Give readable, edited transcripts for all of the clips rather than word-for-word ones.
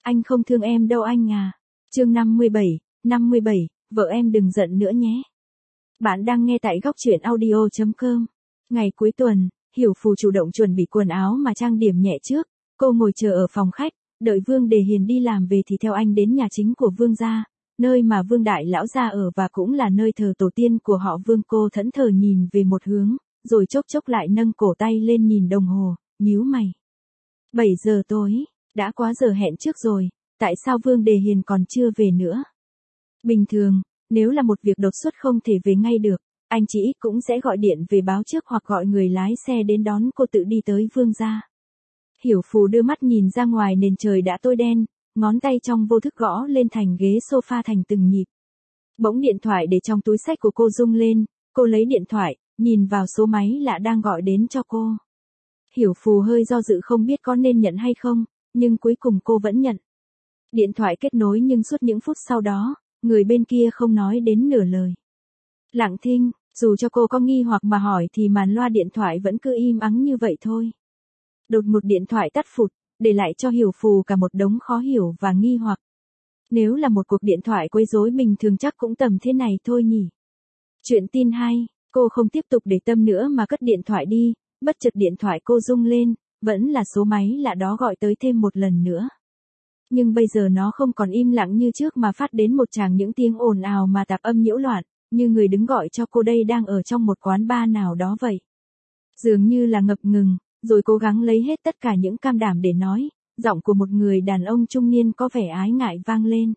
Anh không thương em đâu anh à. Chương 57, vợ em đừng giận nữa nhé. Bạn đang nghe tại góc truyện audio.com. Ngày cuối tuần, Hiểu Phù chủ động chuẩn bị quần áo mà trang điểm nhẹ trước. Cô ngồi chờ ở phòng khách, đợi Vương Đề Hiền đi làm về thì theo anh đến nhà chính của Vương gia, nơi mà Vương Đại Lão gia ở và cũng là nơi thờ tổ tiên của họ Vương. Cô thẫn thờ nhìn về một hướng, rồi chốc chốc lại nâng cổ tay lên nhìn đồng hồ, nhíu mày. 7 giờ tối, đã quá giờ hẹn trước rồi, tại sao Vương Đề Hiền còn chưa về nữa? Bình thường, nếu là một việc đột xuất không thể về ngay được, anh chị cũng sẽ gọi điện về báo trước hoặc gọi người lái xe đến đón cô tự đi tới Vương gia. Hiểu Phù đưa mắt nhìn ra ngoài nền trời đã tối đen, ngón tay trong vô thức gõ lên thành ghế sofa thành từng nhịp. Bỗng điện thoại để trong túi xách của cô rung lên, cô lấy điện thoại, nhìn vào số máy lạ đang gọi đến cho cô. Hiểu Phù hơi do dự không biết có nên nhận hay không, nhưng cuối cùng cô vẫn nhận. Điện thoại kết nối nhưng suốt những phút sau đó, người bên kia không nói đến nửa lời. Lặng thinh, dù cho cô có nghi hoặc mà hỏi thì màn loa điện thoại vẫn cứ im ắng như vậy thôi. Đột một điện thoại tắt phụt, để lại cho Hiểu Phù cả một đống khó hiểu và nghi hoặc. Nếu là một cuộc điện thoại quấy rối bình thường chắc cũng tầm thế này thôi nhỉ. Chuyện tin hay, cô không tiếp tục để tâm nữa mà cất điện thoại đi, bất chợt điện thoại cô rung lên, vẫn là số máy lạ đó gọi tới thêm một lần nữa. Nhưng bây giờ nó không còn im lặng như trước mà phát đến một tràng những tiếng ồn ào mà tạp âm nhiễu loạn, như người đứng gọi cho cô đây đang ở trong một quán bar nào đó vậy. Dường như là ngập ngừng, rồi cố gắng lấy hết tất cả những can đảm để nói, giọng của một người đàn ông trung niên có vẻ ái ngại vang lên.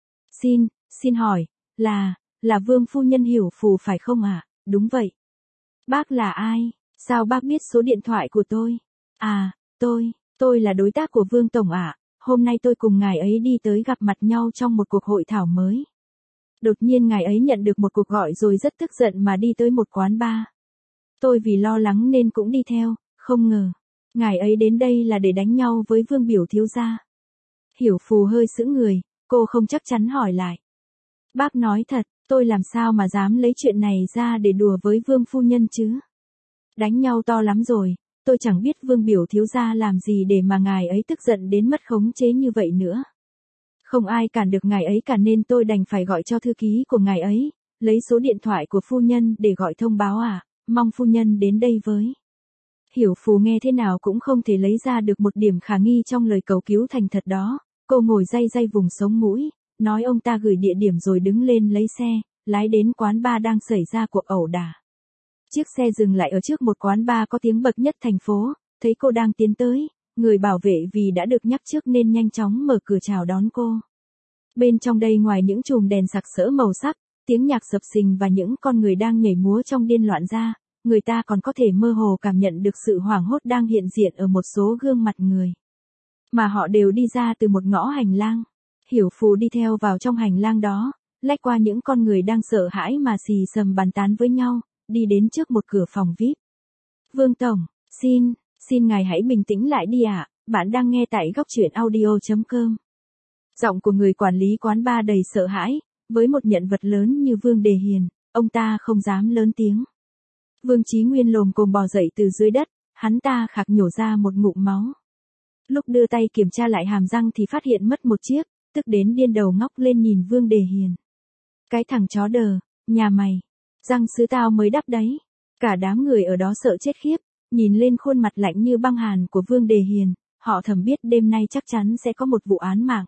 Xin hỏi, là Vương phu nhân Hiểu Phù phải không ạ? Đúng vậy. Bác là ai? Sao bác biết số điện thoại của tôi? À, tôi là đối tác của Vương tổng ạ. Hôm nay tôi cùng ngài ấy đi tới gặp mặt nhau trong một cuộc hội thảo mới. Đột nhiên ngài ấy nhận được một cuộc gọi rồi rất tức giận mà đi tới một quán bar. Tôi vì lo lắng nên cũng đi theo, không ngờ, ngài ấy đến đây là để đánh nhau với Vương biểu thiếu gia. Hiểu Phù hơi sững người, cô không chắc chắn hỏi lại. Bác nói thật, tôi làm sao mà dám lấy chuyện này ra để đùa với Vương phu nhân chứ? Đánh nhau to lắm rồi, tôi chẳng biết Vương biểu thiếu gia làm gì để mà ngài ấy tức giận đến mất khống chế như vậy nữa. Không ai cản được ngài ấy cả nên tôi đành phải gọi cho thư ký của ngài ấy, lấy số điện thoại của phu nhân để gọi thông báo mong phu nhân đến đây với. Hiểu Phù nghe thế nào cũng không thể lấy ra được một điểm khả nghi trong lời cầu cứu thành thật đó, cô ngồi day vùng sống mũi, nói ông ta gửi địa điểm rồi đứng lên lấy xe, lái đến quán bar đang xảy ra cuộc ẩu đả. Chiếc xe dừng lại ở trước một quán bar có tiếng bậc nhất thành phố, thấy cô đang tiến tới, người bảo vệ vì đã được nhắc trước nên nhanh chóng mở cửa chào đón cô. Bên trong đây ngoài những chùm đèn sặc sỡ màu sắc, tiếng nhạc sập sình và những con người đang nhảy múa trong điên loạn ra, người ta còn có thể mơ hồ cảm nhận được sự hoảng hốt đang hiện diện ở một số gương mặt người. Mà họ đều đi ra từ một ngõ hành lang. Hiểu Phù đi theo vào trong hành lang đó, lách qua những con người đang sợ hãi mà xì xầm bàn tán với nhau, đi đến trước một cửa phòng VIP. Vương tổng, xin ngài hãy bình tĩnh lại đi ạ, bạn đang nghe tại góc truyện audio.com. Giọng của người quản lý quán bar đầy sợ hãi, với một nhân vật lớn như Vương Đề Hiền, ông ta không dám lớn tiếng. Vương Chí Nguyên lồm cồm bò dậy từ dưới đất, hắn ta khạc nhổ ra một ngụm máu. Lúc đưa tay kiểm tra lại hàm răng thì phát hiện mất một chiếc, tức đến điên đầu ngóc lên nhìn Vương Đề Hiền. Cái thằng chó đờ, nhà mày, răng sứ tao mới đắp đấy. Cả đám người ở đó sợ chết khiếp, nhìn lên khuôn mặt lạnh như băng hàn của Vương Đề Hiền, họ thầm biết đêm nay chắc chắn sẽ có một vụ án mạng.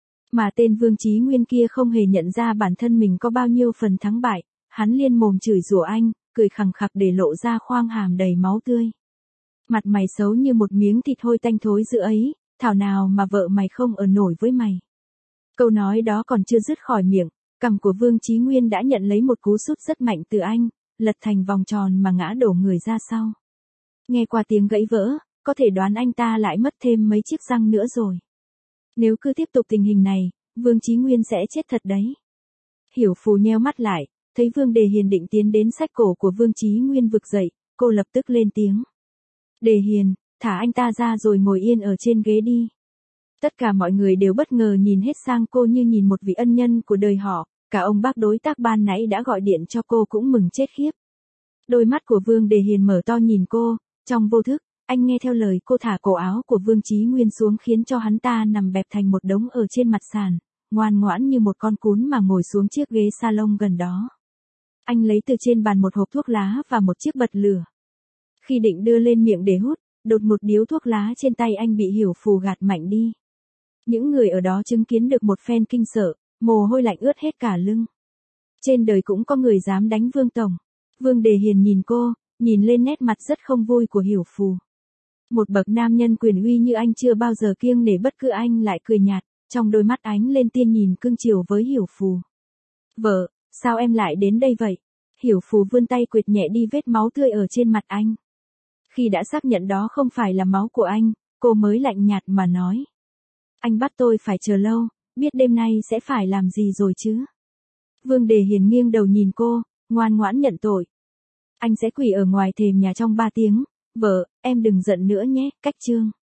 Mà tên Vương Chí Nguyên kia không hề nhận ra bản thân mình có bao nhiêu phần thắng bại, hắn liên mồm chửi rủa anh, cười khằng khặc để lộ ra khoang hàm đầy máu tươi. Mặt mày xấu như một miếng thịt hôi tanh thối dữ ấy, thảo nào mà vợ mày không ở nổi với mày. Câu nói đó còn chưa dứt khỏi miệng, cằm của Vương Chí Nguyên đã nhận lấy một cú sút rất mạnh từ anh, lật thành vòng tròn mà ngã đổ người ra sau. Nghe qua tiếng gãy vỡ, có thể đoán anh ta lại mất thêm mấy chiếc răng nữa rồi. Nếu cứ tiếp tục tình hình này, Vương Chí Nguyên sẽ chết thật đấy. Hiểu Phù nheo mắt lại, thấy Vương Đề Hiền định tiến đến xách cổ của Vương Chí Nguyên vực dậy, cô lập tức lên tiếng. Đề Hiền, thả anh ta ra rồi ngồi yên ở trên ghế đi. Tất cả mọi người đều bất ngờ nhìn hết sang cô như nhìn một vị ân nhân của đời họ, cả ông bác đối tác ban nãy đã gọi điện cho cô cũng mừng chết khiếp. Đôi mắt của Vương Đề Hiền mở to nhìn cô, trong vô thức, Anh nghe theo lời cô thả cổ áo của Vương Chí Nguyên xuống khiến cho hắn ta nằm bẹp thành một đống ở trên mặt sàn, ngoan ngoãn như một con cún mà ngồi xuống chiếc ghế salon gần đó. Anh lấy từ trên bàn một hộp thuốc lá và một chiếc bật lửa. Khi định đưa lên miệng để hút, đột một điếu thuốc lá trên tay anh bị Hiểu Phù gạt mạnh đi. Những người ở đó chứng kiến được một phen kinh sợ, mồ hôi lạnh ướt hết cả lưng. Trên đời cũng có người dám đánh Vương tổng. Vương Đề Hiền nhìn cô, nhìn lên nét mặt rất không vui của Hiểu Phù. Một bậc nam nhân quyền uy như anh chưa bao giờ kiêng nể bất cứ anh lại cười nhạt, trong đôi mắt ánh lên tia nhìn cưng chiều với Hiểu Phù. Vợ, sao em lại đến đây vậy? Hiểu Phù vươn tay quệt nhẹ đi vết máu tươi ở trên mặt anh. Khi đã xác nhận đó không phải là máu của anh, cô mới lạnh nhạt mà nói. Anh bắt tôi phải chờ lâu, biết đêm nay sẽ phải làm gì rồi chứ? Vương Đề Hiền nghiêng đầu nhìn cô, ngoan ngoãn nhận tội. Anh sẽ quỳ ở ngoài thềm nhà trong 3 tiếng. Vợ, em đừng giận nữa nhé, cách chương.